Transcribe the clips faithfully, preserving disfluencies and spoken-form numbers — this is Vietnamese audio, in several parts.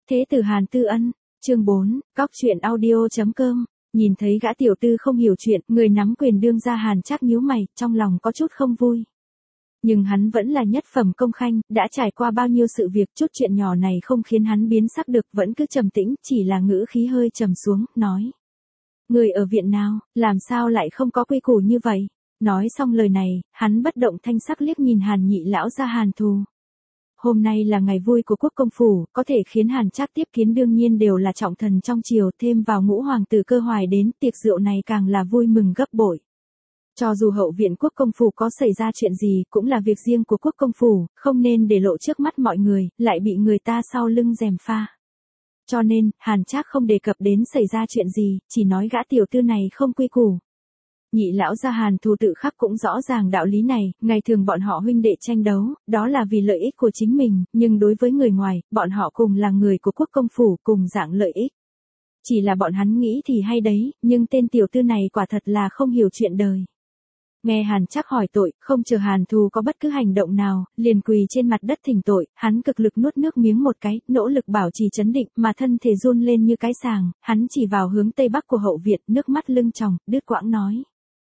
Thế tử Hàn Tư Ân, chương bốn, cóc truyện audio.com, nhìn thấy gã tiểu tư không hiểu chuyện, người nắm quyền đương gia Hàn Trác nhíu mày, trong lòng có chút không vui. Nhưng hắn vẫn là nhất phẩm công khanh, đã trải qua bao nhiêu sự việc, chút chuyện nhỏ này không khiến hắn biến sắc được, vẫn cứ trầm tĩnh, chỉ là ngữ khí hơi trầm xuống, nói. Người ở viện nào, làm sao lại không có quy củ như vậy? Nói xong lời này, hắn bất động thanh sắc liếc nhìn Hàn nhị lão gia Hàn Thù. Hôm nay là ngày vui của quốc công phủ, có thể khiến Hàn Trác tiếp kiến đương nhiên đều là trọng thần trong triều, thêm vào ngũ hoàng tử Cơ Hoài đến, tiệc rượu này càng là vui mừng gấp bội. Cho dù hậu viện quốc công phủ có xảy ra chuyện gì, cũng là việc riêng của quốc công phủ, không nên để lộ trước mắt mọi người, lại bị người ta sau lưng gièm pha. Cho nên, Hàn Trác không đề cập đến xảy ra chuyện gì, chỉ nói gã tiểu tư này không quy củ. Nhị lão gia Hàn Thù tự khắc cũng rõ ràng đạo lý này, ngày thường bọn họ huynh đệ tranh đấu, đó là vì lợi ích của chính mình, nhưng đối với người ngoài, bọn họ cùng là người của quốc công phủ, cùng dạng lợi ích. Chỉ là bọn hắn nghĩ thì hay đấy, nhưng tên tiểu tư này quả thật là không hiểu chuyện đời. Nghe Hàn Trác hỏi tội, không chờ Hàn Thù có bất cứ hành động nào, liền quỳ trên mặt đất thỉnh tội, hắn cực lực nuốt nước miếng một cái, nỗ lực bảo trì trấn định, mà thân thể run lên như cái sàng, hắn chỉ vào hướng tây bắc của hậu viện, nước mắt lưng tròng, đứt quãng nói.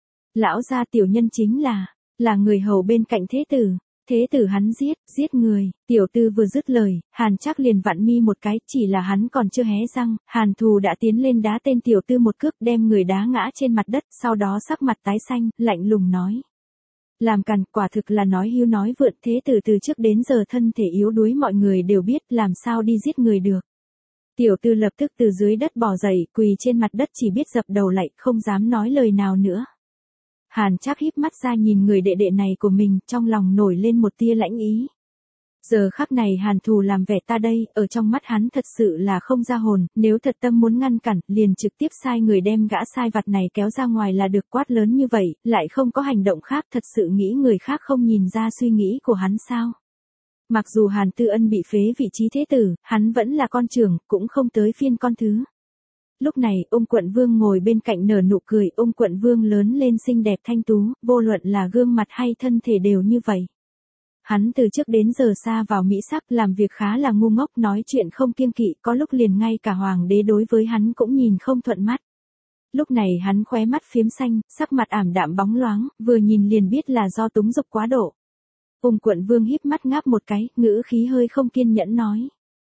Lão gia tiểu nhân chính là, là người hầu bên cạnh thế tử, thế tử hắn giết, giết người, tiểu tư vừa dứt lời, Hàn Trác liền vặn mi một cái, chỉ là hắn còn chưa hé răng, Hàn Thù đã tiến lên đá tên tiểu tư một cước đem người đá ngã trên mặt đất, sau đó sắc mặt tái xanh, lạnh lùng nói. Làm càn, quả thực là nói hưu nói vượn, thế tử từ trước đến giờ thân thể yếu đuối mọi người đều biết, làm sao đi giết người được. Tiểu tư lập tức từ dưới đất bò dậy, quỳ trên mặt đất chỉ biết dập đầu lạy, không dám nói lời nào nữa. Hàn Trác híp mắt ra nhìn người đệ đệ này của mình, trong lòng nổi lên một tia lãnh ý. Giờ khắc này Hàn Thù làm vẻ ta đây, ở trong mắt hắn thật sự là không ra hồn, nếu thật tâm muốn ngăn cản, liền trực tiếp sai người đem gã sai vặt này kéo ra ngoài là được. Quát lớn như vậy, lại không có hành động khác, thật sự nghĩ người khác không nhìn ra suy nghĩ của hắn sao. Mặc dù Hàn Tư Ân bị phế vị trí thế tử, hắn vẫn là con trưởng, cũng không tới phiên con thứ. Lúc này, Ung Quận Vương ngồi bên cạnh nở nụ cười, Ung Quận Vương lớn lên xinh đẹp thanh tú, vô luận là gương mặt hay thân thể đều như vậy. Hắn từ trước đến giờ xa vào mỹ sắc, làm việc khá là ngu ngốc, nói chuyện không kiêng kỵ, có lúc liền ngay cả hoàng đế đối với hắn cũng nhìn không thuận mắt. Lúc này hắn khóe mắt phiếm xanh, sắc mặt ảm đạm bóng loáng, vừa nhìn liền biết là do túng dục quá độ. Ung Quận Vương híp mắt ngáp một cái, ngữ khí hơi không kiên nhẫn nói.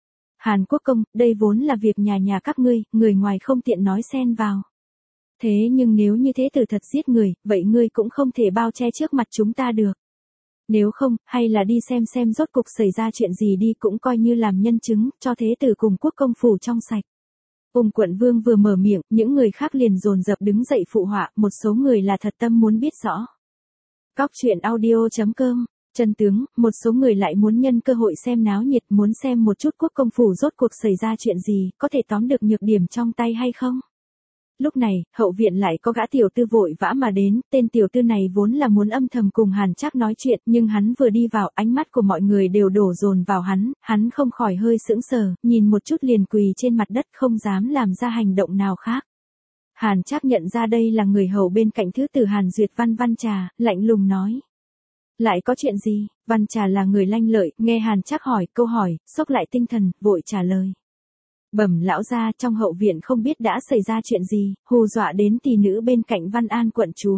Hàn Quốc công, đây vốn là việc nhà nhà các ngươi, người ngoài không tiện nói xen vào. Thế nhưng nếu như thế tử thật giết người, vậy ngươi cũng không thể bao che trước mặt chúng ta được. Nếu không, hay là đi xem xem rốt cục xảy ra chuyện gì đi, cũng coi như làm nhân chứng, cho thế tử cùng quốc công phủ trong sạch. Ung Quận Vương vừa mở miệng, những người khác liền dồn dập đứng dậy phụ họa, một số người là thật tâm muốn biết rõ. Cóc truyện audio.com Chân tướng, một số người lại muốn nhân cơ hội xem náo nhiệt, muốn xem một chút quốc công phủ rốt cuộc xảy ra chuyện gì, có thể tóm được nhược điểm trong tay hay không. Lúc này, hậu viện lại có gã tiểu tư vội vã mà đến, tên tiểu tư này vốn là muốn âm thầm cùng Hàn Trác nói chuyện, nhưng hắn vừa đi vào, ánh mắt của mọi người đều đổ dồn vào hắn, hắn không khỏi hơi sững sờ, nhìn một chút liền quỳ trên mặt đất, không dám làm ra hành động nào khác. Hàn Trác nhận ra đây là người hầu bên cạnh thứ tử Hàn Duyệt Văn Văn Trà, lạnh lùng nói. Lại có chuyện gì? Văn Trà là người lanh lợi, nghe Hàn Trác hỏi câu hỏi, xốc lại tinh thần, vội trả lời. Bẩm lão gia, trong hậu viện không biết đã xảy ra chuyện gì, hù dọa đến tỷ nữ bên cạnh Văn An quận chúa.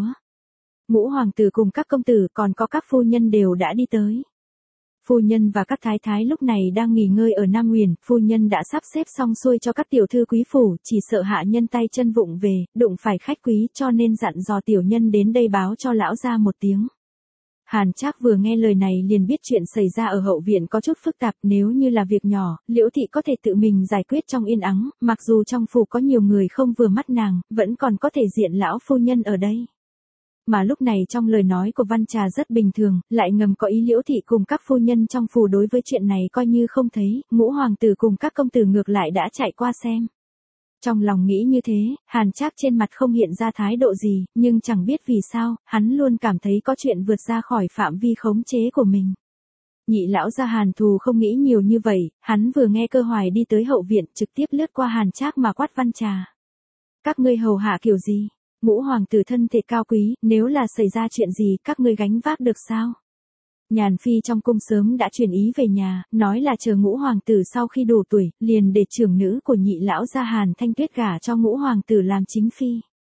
Ngũ hoàng tử cùng các công tử còn có các phu nhân đều đã đi tới. Phu nhân và các thái thái lúc này đang nghỉ ngơi ở Nam Huyền, phu nhân đã sắp xếp xong xuôi cho các tiểu thư quý phủ, chỉ sợ hạ nhân tay chân vụng về, đụng phải khách quý, cho nên dặn dò tiểu nhân đến đây báo cho lão gia một tiếng. Hàn Trác vừa nghe lời này liền biết chuyện xảy ra ở hậu viện có chút phức tạp, nếu như là việc nhỏ, Liễu thị có thể tự mình giải quyết trong yên ắng, mặc dù trong phủ có nhiều người không vừa mắt nàng, vẫn còn có thể diện lão phu nhân ở đây. Mà lúc này trong lời nói của Văn Trà rất bình thường, lại ngầm có ý Liễu thị cùng các phu nhân trong phủ đối với chuyện này coi như không thấy, ngũ hoàng tử cùng các công tử ngược lại đã chạy qua xem. Trong lòng nghĩ như thế, Hàn Trác trên mặt không hiện ra thái độ gì, nhưng chẳng biết vì sao, hắn luôn cảm thấy có chuyện vượt ra khỏi phạm vi khống chế của mình. Nhị lão gia Hàn Thù không nghĩ nhiều như vậy, hắn vừa nghe Cơ Hoài đi tới hậu viện, trực tiếp lướt qua Hàn Trác mà quát Văn Trà. Các ngươi hầu hạ kiểu gì? Ngũ hoàng tử thân thể cao quý, nếu là xảy ra chuyện gì, các ngươi gánh vác được sao? Nhàn Phi trong cung sớm đã truyền ý về nhà, nói là chờ ngũ hoàng tử sau khi đủ tuổi, liền để trưởng nữ của nhị lão gia Hàn Thanh Tuyết gả cho ngũ hoàng tử làm chính phi.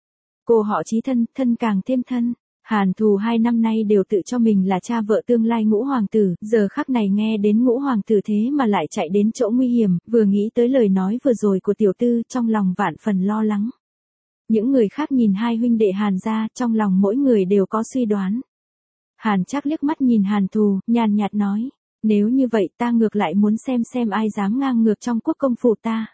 Cô họ chí thân, thân càng thêm thân. Hàn Thù hai năm nay đều tự cho mình là cha vợ tương lai ngũ hoàng tử, giờ khắc này nghe đến ngũ hoàng tử thế mà lại chạy đến chỗ nguy hiểm, vừa nghĩ tới lời nói vừa rồi của tiểu tư, trong lòng vạn phần lo lắng. Những người khác nhìn hai huynh đệ Hàn gia, trong lòng mỗi người đều có suy đoán. Hàn Trác liếc mắt nhìn Hàn Thù, nhàn nhạt nói, nếu như vậy ta ngược lại muốn xem xem ai dám ngang ngược trong quốc công phủ ta.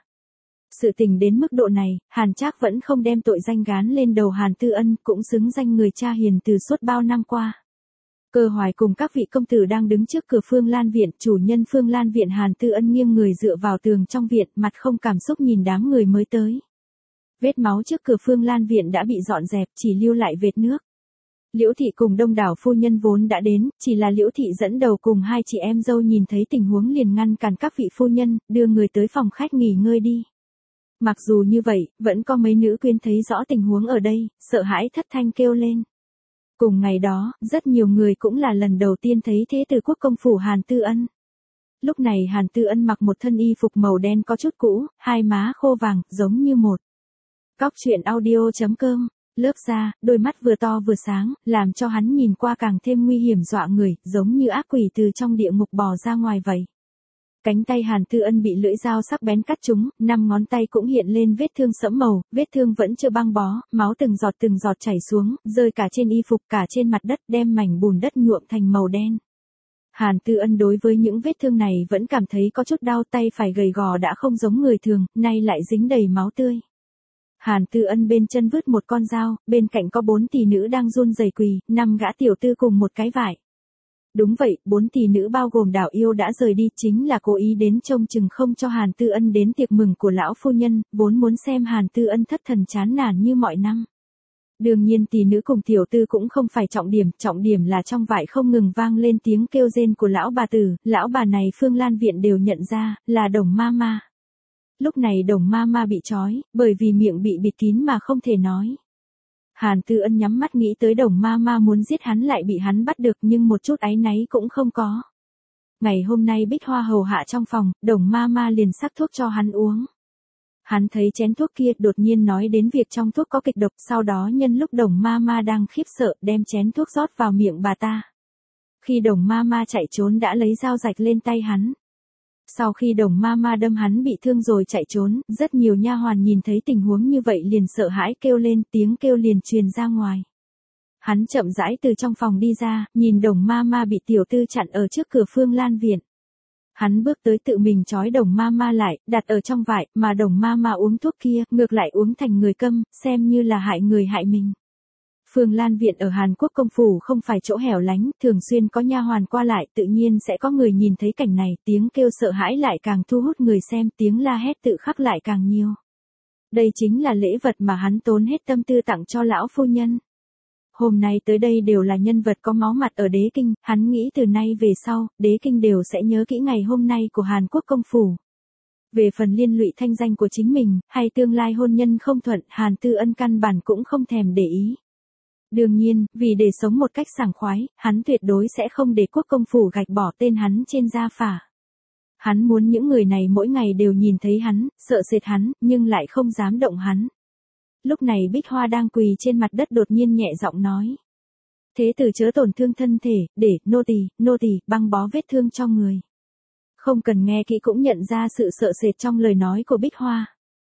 Sự tình đến mức độ này, Hàn Trác vẫn không đem tội danh gán lên đầu Hàn Tư Ân, cũng xứng danh người cha hiền từ suốt bao năm qua. Cơ Hoài cùng các vị công tử đang đứng trước cửa Phương Lan viện, chủ nhân Phương Lan viện Hàn Tư Ân nghiêng người dựa vào tường trong viện, mặt không cảm xúc nhìn đám người mới tới. Vết máu trước cửa Phương Lan viện đã bị dọn dẹp, chỉ lưu lại vệt nước. Liễu thị cùng đông đảo phu nhân vốn đã đến, chỉ là Liễu thị dẫn đầu cùng hai chị em dâu nhìn thấy tình huống liền ngăn cản các vị phu nhân, đưa người tới phòng khách nghỉ ngơi đi. Mặc dù như vậy, vẫn có mấy nữ quyến thấy rõ tình huống ở đây, sợ hãi thất thanh kêu lên. Cùng ngày đó, rất nhiều người cũng là lần đầu tiên thấy thế tử quốc công phủ Hàn Tư Ân. Lúc này Hàn Tư Ân mặc một thân y phục màu đen có chút cũ, hai má khô vàng, giống như một. Cóc truyện audio chấm com, lớp da, đôi mắt vừa to vừa sáng, làm cho hắn nhìn qua càng thêm nguy hiểm dọa người, giống như ác quỷ từ trong địa ngục bò ra ngoài vậy. Cánh tay Hàn Tư Ân bị lưỡi dao sắc bén cắt trúng, năm ngón tay cũng hiện lên vết thương sẫm màu, vết thương vẫn chưa băng bó, máu từng giọt từng giọt chảy xuống, rơi cả trên y phục cả trên mặt đất, đem mảnh bùn đất nhuộm thành màu đen. Hàn Tư Ân đối với những vết thương này vẫn cảm thấy có chút đau, tay phải gầy gò đã không giống người thường, nay lại dính đầy máu tươi. Hàn Tư Ân bên chân vứt một con dao, bên cạnh có bốn tỷ nữ đang run rẩy quỳ, năm gã tiểu tư cùng một cái vải. Đúng vậy, bốn tỷ nữ bao gồm Đảo Yêu đã rời đi, chính là cố ý đến trông chừng không cho Hàn Tư Ân đến tiệc mừng của lão phu nhân, vốn muốn xem Hàn Tư Ân thất thần chán nản như mọi năm. Đương nhiên tỷ nữ cùng tiểu tư cũng không phải trọng điểm, trọng điểm là trong vải không ngừng vang lên tiếng kêu rên của lão bà tử, lão bà này Phương Lan viện đều nhận ra, là Đồng ma ma. Lúc này Đồng ma ma bị trói, bởi vì miệng bị bịt kín mà không thể nói. Hàn Tư Ân nhắm mắt nghĩ tới Đồng ma ma muốn giết hắn lại bị hắn bắt được, nhưng một chút áy náy cũng không có. Ngày hôm nay Bích Hoa hầu hạ trong phòng, Đồng ma ma liền sắc thuốc cho hắn uống. Hắn thấy chén thuốc kia, đột nhiên nói đến việc trong thuốc có kịch độc, sau đó nhân lúc Đồng ma ma đang khiếp sợ, đem chén thuốc rót vào miệng bà ta. Khi Đồng ma ma chạy trốn đã lấy dao rạch lên tay hắn. Sau khi Đồng ma ma đâm hắn bị thương rồi chạy trốn, rất nhiều nha hoàn nhìn thấy tình huống như vậy liền sợ hãi kêu lên, tiếng kêu liền truyền ra ngoài. Hắn chậm rãi từ trong phòng đi ra, nhìn Đồng ma ma bị tiểu tư chặn ở trước cửa Phương Lan viện. Hắn bước tới tự mình trói Đồng ma ma lại, đặt ở trong vải, mà Đồng ma ma uống thuốc kia, ngược lại uống thành người câm, xem như là hại người hại mình. Phương Lan viện ở Hàn Quốc công phủ không phải chỗ hẻo lánh, thường xuyên có nha hoàn qua lại, tự nhiên sẽ có người nhìn thấy cảnh này, tiếng kêu sợ hãi lại càng thu hút người xem, tiếng la hét tự khắc lại càng nhiều. Đây chính là lễ vật mà hắn tốn hết tâm tư tặng cho lão phu nhân. Hôm nay tới đây đều là nhân vật có máu mặt ở đế kinh, hắn nghĩ từ nay về sau, đế kinh đều sẽ nhớ kỹ ngày hôm nay của Hàn Quốc công phủ. Về phần liên lụy thanh danh của chính mình, hay tương lai hôn nhân không thuận, Hàn Tư Ân căn bản cũng không thèm để ý. Đương nhiên, vì để sống một cách sảng khoái, hắn tuyệt đối sẽ không để quốc công phủ gạch bỏ tên hắn trên gia phả. Hắn muốn những người này mỗi ngày đều nhìn thấy hắn, sợ sệt hắn, nhưng lại không dám động hắn. Lúc này Bích Hoa đang quỳ trên mặt đất đột nhiên nhẹ giọng nói. Thế tử chớ tổn thương thân thể, để, nô tỳ, nô tỳ, băng bó vết thương cho người. Không cần nghe kỹ cũng nhận ra sự sợ sệt trong lời nói của Bích Hoa.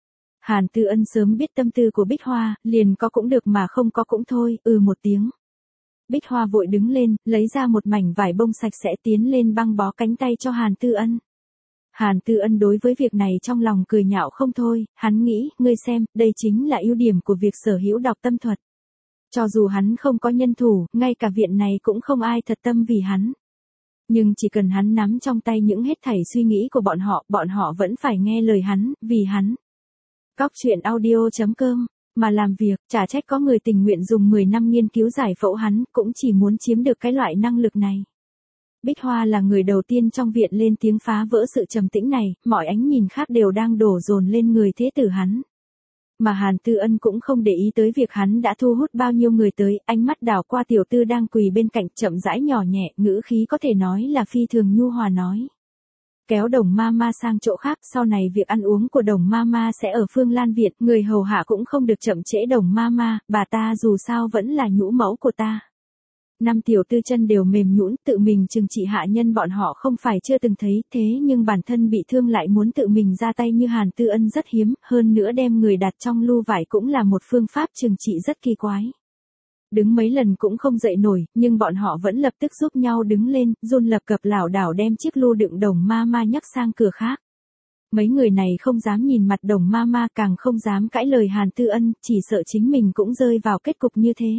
Hàn Tư Ân sớm biết tâm tư của Bích Hoa, liền có cũng được mà không có cũng thôi, ừ một tiếng. Bích Hoa vội đứng lên, lấy ra một mảnh vải bông sạch sẽ tiến lên băng bó cánh tay cho Hàn Tư Ân. Hàn Tư Ân đối với việc này trong lòng cười nhạo không thôi, hắn nghĩ, ngươi xem, đây chính là ưu điểm của việc sở hữu đọc tâm thuật. Cho dù hắn không có nhân thủ, ngay cả viện này cũng không ai thật tâm vì hắn. Nhưng chỉ cần hắn nắm trong tay những hết thảy suy nghĩ của bọn họ, bọn họ vẫn phải nghe lời hắn, vì hắn. Cóc truyện audio chấm com, mà làm việc, chả trách có người tình nguyện dùng mười năm nghiên cứu giải phẫu hắn, cũng chỉ muốn chiếm được cái loại năng lực này. Bích Hoa là người đầu tiên trong viện lên tiếng phá vỡ sự trầm tĩnh này, mọi ánh nhìn khác đều đang đổ dồn lên người thế tử hắn. Mà Hàn Tư Ân cũng không để ý tới việc hắn đã thu hút bao nhiêu người tới, ánh mắt đảo qua tiểu tư đang quỳ bên cạnh, chậm rãi nhỏ nhẹ, ngữ khí có thể nói là phi thường nhu hòa nói. Kéo Đồng Mama sang chỗ khác, sau này việc ăn uống của Đồng Mama sẽ ở Phương Lan Việt, người hầu hạ cũng không được chậm trễ Đồng Mama, bà ta dù sao vẫn là nhũ mẫu của ta. Năm tiểu tư chân đều mềm nhũn, tự mình trừng trị hạ nhân bọn họ không phải chưa từng thấy, thế nhưng bản thân bị thương lại muốn tự mình ra tay như Hàn Tư Ân rất hiếm, hơn nữa đem người đặt trong lu vải cũng là một phương pháp trừng trị rất kỳ quái. Đứng mấy lần cũng không dậy nổi, nhưng bọn họ vẫn lập tức giúp nhau đứng lên, run lập cập lảo đảo đem chiếc lu đựng Đồng Mama nhấc sang cửa khác. Mấy người này không dám nhìn mặt Đồng Mama, càng không dám cãi lời Hàn Tư Ân, chỉ sợ chính mình cũng rơi vào kết cục như thế.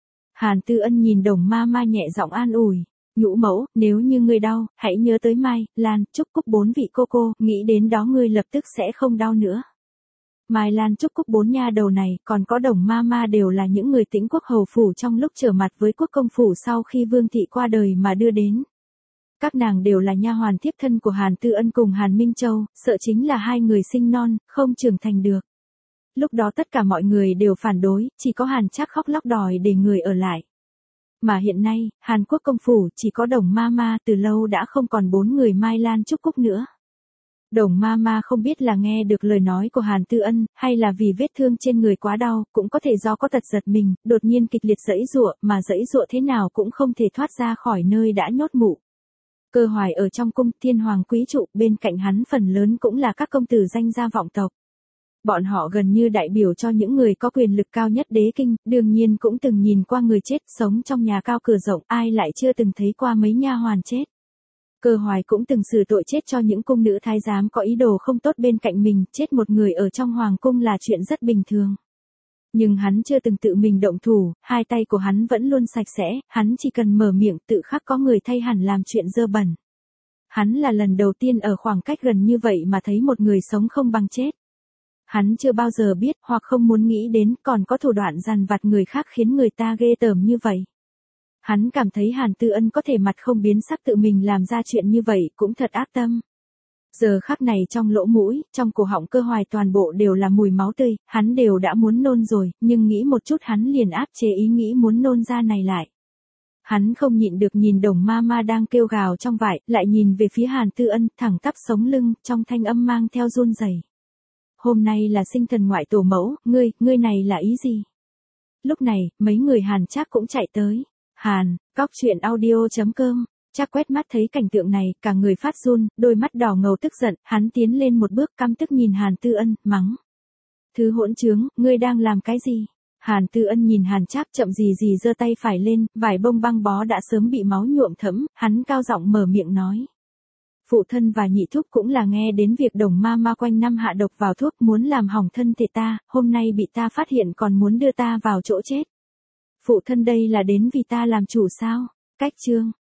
Hàn Tư Ân nhìn Đồng Mama nhẹ giọng an ủi, nhũ mẫu, nếu như ngươi đau, hãy nhớ tới Mai, Lan, Trúc Cúc bốn vị cô cô, nghĩ đến đó ngươi lập tức sẽ không đau nữa. Mai Lan Trúc Cúc bốn nha đầu này, còn có Đồng Mama đều là những người Tĩnh Quốc hầu phủ trong lúc trở mặt với quốc công phủ sau khi Vương thị qua đời mà đưa đến. Các nàng đều là nha hoàn thiếp thân của Hàn Tư Ân cùng Hàn Minh Châu, sợ chính là hai người sinh non, không trưởng thành được. Lúc đó tất cả mọi người đều phản đối, chỉ có Hàn Trác khóc lóc đòi để người ở lại. Mà hiện nay, Hàn Quốc công phủ chỉ có Đồng Mama, từ lâu đã không còn bốn người Mai Lan Trúc Cúc nữa. Đồng Mama không biết là nghe được lời nói của Hàn Tư Ân, hay là vì vết thương trên người quá đau, cũng có thể do có tật giật mình, đột nhiên kịch liệt giãy giụa, mà giãy giụa thế nào cũng không thể thoát ra khỏi nơi đã nhốt mụ. Cơ Hoài ở trong cung thiên hoàng quý trụ, bên cạnh hắn phần lớn cũng là các công tử danh gia vọng tộc. Bọn họ gần như đại biểu cho những người có quyền lực cao nhất đế kinh, đương nhiên cũng từng nhìn qua người chết, sống trong nhà cao cửa rộng, ai lại chưa từng thấy qua mấy nha hoàn chết. Cơ Hoài cũng từng xử tội chết cho những cung nữ thái giám có ý đồ không tốt bên cạnh mình, chết một người ở trong hoàng cung là chuyện rất bình thường. Nhưng hắn chưa từng tự mình động thủ, hai tay của hắn vẫn luôn sạch sẽ, hắn chỉ cần mở miệng tự khắc có người thay hẳn làm chuyện dơ bẩn. Hắn là lần đầu tiên ở khoảng cách gần như vậy mà thấy một người sống không bằng chết. Hắn chưa bao giờ biết hoặc không muốn nghĩ đến còn có thủ đoạn dằn vặt người khác khiến người ta ghê tởm như vậy. Hắn cảm thấy Hàn Tư Ân có thể mặt không biến sắc tự mình làm ra chuyện như vậy cũng thật ác tâm. Giờ khắc này trong lỗ mũi, trong cổ họng Cơ Hoài toàn bộ đều là mùi máu tươi, hắn đều đã muốn nôn rồi, nhưng nghĩ một chút hắn liền áp chế ý nghĩ muốn nôn ra này lại. Hắn không nhịn được nhìn Đồng Mama đang kêu gào trong vải, lại nhìn về phía Hàn Tư Ân, thẳng tắp sống lưng, trong thanh âm mang theo run rẩy. Hôm nay là sinh thần ngoại tổ mẫu, ngươi, ngươi này là ý gì? Lúc này, mấy người Hàn Trác cũng chạy tới. Hàn, cóc truyện audio chấm com. Trác quét mắt thấy cảnh tượng này, cả người phát run, đôi mắt đỏ ngầu tức giận, hắn tiến lên một bước căm tức nhìn Hàn Tư Ân, mắng. Thứ hỗn trướng, ngươi đang làm cái gì? Hàn Tư Ân nhìn Hàn Trác chậm gì gì giơ tay phải lên, vải bông băng bó đã sớm bị máu nhuộm thẫm, hắn cao giọng mở miệng nói. Phụ thân và nhị thúc cũng là nghe đến việc Đồng Mama quanh năm hạ độc vào thuốc muốn làm hỏng thân thể ta, hôm nay bị ta phát hiện còn muốn đưa ta vào chỗ chết. Phụ thân đây là đến vì ta làm chủ sao? Cách chương.